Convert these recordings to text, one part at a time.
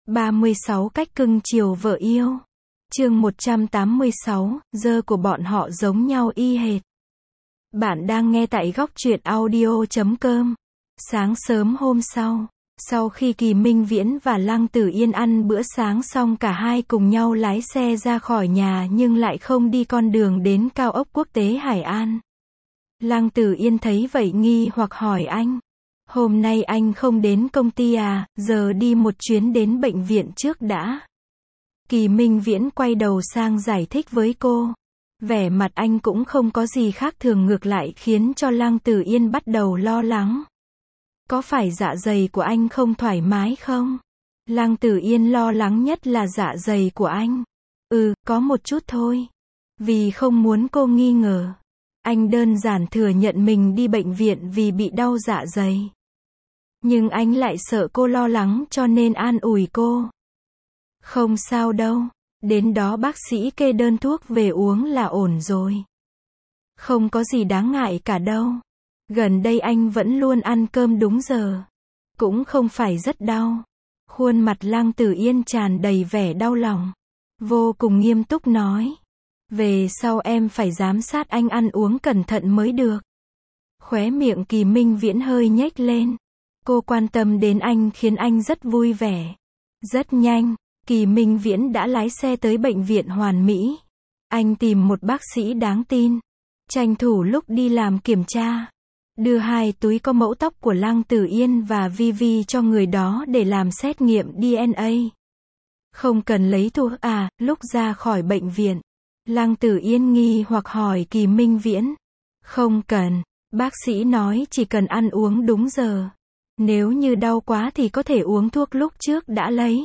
36 cách cưng chiều vợ yêu. Chương 186, giờ của bọn họ giống nhau y hệt. Bạn đang nghe tại góc truyện audio.com. Sáng sớm hôm sau khi Kỳ Minh Viễn và Lăng Tử Yên ăn bữa sáng xong, cả hai cùng nhau lái xe ra khỏi nhà nhưng lại không đi con đường đến cao ốc quốc tế Hải An. Lăng Tử Yên thấy vậy nghi hoặc hỏi anh: "Hôm nay anh không đến công ty à, giờ đi một chuyến đến bệnh viện trước đã." Kỳ Minh Viễn quay đầu sang giải thích với cô. Vẻ mặt anh cũng không có gì khác thường, ngược lại khiến cho Lăng Tử Yên bắt đầu lo lắng. Có phải dạ dày của anh không thoải mái không? Lăng Tử Yên lo lắng nhất là dạ dày của anh. Có một chút thôi. Vì không muốn cô nghi ngờ, anh đơn giản thừa nhận mình đi bệnh viện vì bị đau dạ dày. Nhưng anh lại sợ cô lo lắng cho nên an ủi cô: "Không sao đâu, đến đó bác sĩ kê đơn thuốc về uống là ổn rồi. Không có gì đáng ngại cả đâu. Gần đây anh vẫn luôn ăn cơm đúng giờ. Cũng không phải rất đau." Khuôn mặt Lăng Tử Yên tràn đầy vẻ đau lòng. Vô cùng nghiêm túc nói: "Về sau em phải giám sát anh ăn uống cẩn thận mới được." Khóe miệng Kỳ Minh Viễn hơi nhếch lên. Cô quan tâm đến anh khiến anh rất vui vẻ. Rất nhanh, Kỳ Minh Viễn đã lái xe tới bệnh viện Hoàn Mỹ. Anh tìm một bác sĩ đáng tin, tranh thủ lúc đi làm kiểm tra, đưa 2 túi có mẫu tóc của Lăng Tử Yên và Vivi cho người đó để làm xét nghiệm DNA. "Không cần lấy thuốc à?" Lúc ra khỏi bệnh viện, Lăng Tử Yên nghi hoặc hỏi Kỳ Minh Viễn. "Không cần, bác sĩ nói chỉ cần ăn uống đúng giờ. Nếu như đau quá thì có thể uống thuốc lúc trước đã lấy."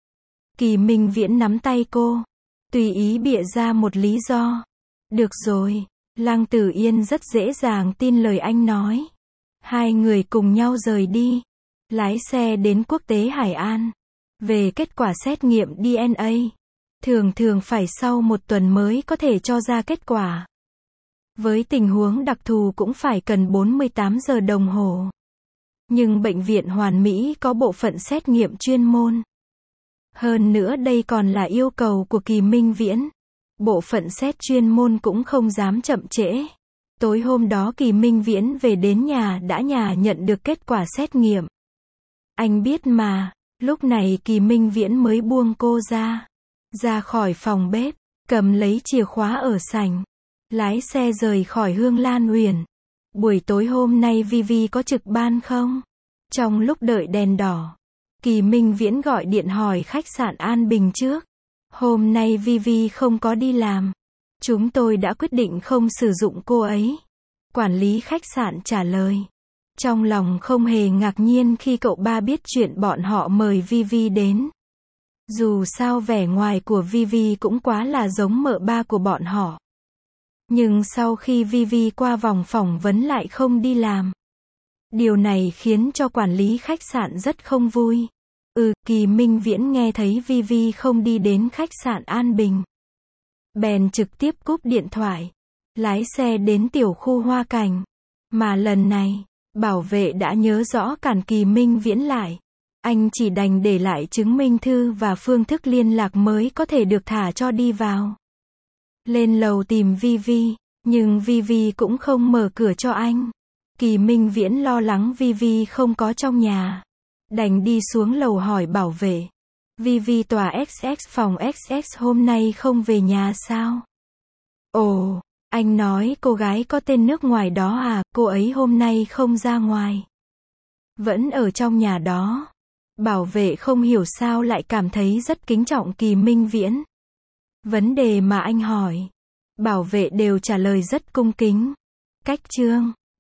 Kỳ Minh Viễn nắm tay cô, tùy ý bịa ra một lý do. "Được rồi." Lăng Tử Yên rất dễ dàng tin lời anh nói. Hai người cùng nhau rời đi, lái xe đến quốc tế Hải An. Về kết quả xét nghiệm DNA, thường phải sau 1 tuần mới có thể cho ra kết quả. Với tình huống đặc thù cũng phải cần 48 giờ đồng hồ. Nhưng bệnh viện Hoàn Mỹ có bộ phận xét nghiệm chuyên môn. Hơn nữa đây còn là yêu cầu của Kỳ Minh Viễn. Bộ phận xét chuyên môn cũng không dám chậm trễ. Tối hôm đó Kỳ Minh Viễn về đến nhà đã nhận được kết quả xét nghiệm. Anh biết mà. Lúc này Kỳ Minh Viễn mới buông cô ra khỏi phòng bếp, cầm lấy chìa khóa ở sảnh, lái xe rời khỏi Hương Lan Huyền. "Buổi tối hôm nay Vivi có trực ban không?" Trong lúc đợi đèn đỏ, Kỳ Minh Viễn gọi điện hỏi khách sạn An Bình trước. "Hôm nay Vivi không có đi làm. Chúng tôi đã quyết định không sử dụng cô ấy." Quản lý khách sạn trả lời. Trong lòng không hề ngạc nhiên khi cậu ba biết chuyện bọn họ mời Vivi đến. Dù sao vẻ ngoài của Vivi cũng quá là giống mợ ba của bọn họ. Nhưng sau khi Vivi qua vòng phỏng vấn lại không đi làm. Điều này khiến cho quản lý khách sạn rất không vui. Kỳ Minh Viễn nghe thấy Vivi không đi đến khách sạn An Bình, bèn trực tiếp cúp điện thoại, lái xe đến tiểu khu Hoa Cảnh. Mà lần này, bảo vệ đã nhớ rõ cản Kỳ Minh Viễn lại. Anh chỉ đành để lại chứng minh thư và phương thức liên lạc mới có thể được thả cho đi vào. Lên lầu tìm Vivi, nhưng Vivi cũng không mở cửa cho anh. Kỳ Minh Viễn lo lắng Vivi không có trong nhà, đành đi xuống lầu hỏi bảo vệ: "Vivi tòa XX phòng XX hôm nay không về nhà sao?" "Ồ, anh nói cô gái có tên nước ngoài đó à?" "Cô ấy hôm nay không ra ngoài, vẫn ở trong nhà đó." Bảo vệ không hiểu sao lại cảm thấy rất kính trọng Kỳ Minh Viễn. Vấn đề mà anh hỏi, bảo vệ đều trả lời rất cung kính. Cách chương